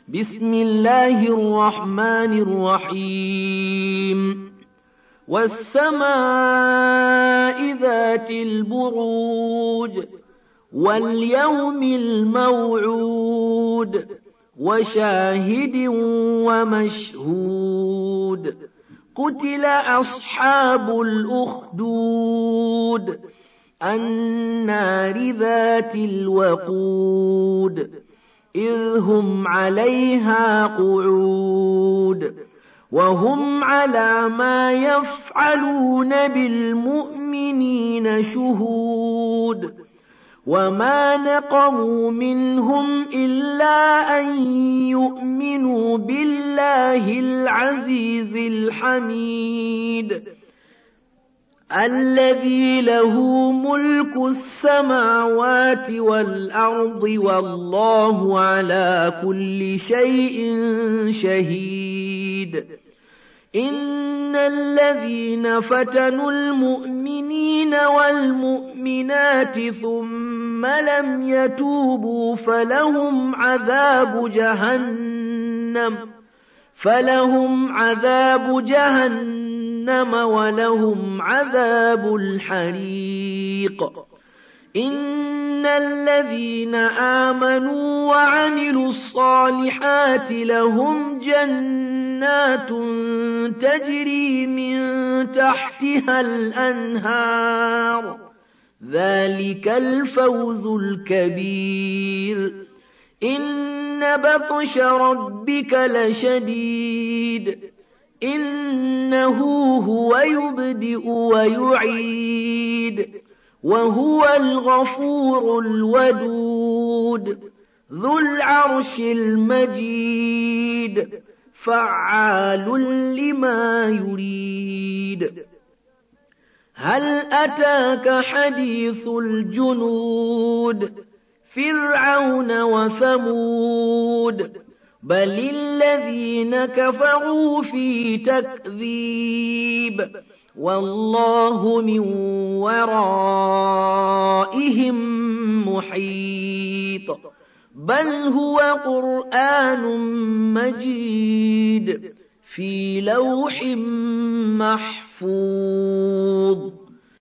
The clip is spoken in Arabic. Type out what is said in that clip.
بسم الله الرحمن الرحيم والسماء ذات البروج واليوم الموعود وشاهد ومشهود قتل أصحاب الأخدود النار ذات الوقود إذ هم عليها قعود وهم على ما يفعلون بالمؤمنين شهود وما نقموا منهم إلا أن يؤمنوا بالله العزيز الحميد الذي له ملك السماوات والأرض والله على كل شيء شهيد إن الذين فتنوا المؤمنين والمؤمنات ثم لم يتوبوا فلهم عذاب جهنم ولهم عذاب الحريق إن الذين آمنوا وعملوا الصالحات لهم جنات تجري من تحتها الأنهار ذلك الفوز الكبير إن بطش ربك لشديد إنه هو يبدئ ويعيد وهو الغفور الودود ذو العرش المجيد فعال لما يريد هل أتاك حديث الجنود فرعون وثمود بل الذين كفروا في تكذيب والله من ورائهم محيط بل هو قرآن مجيد في لوح محفوظ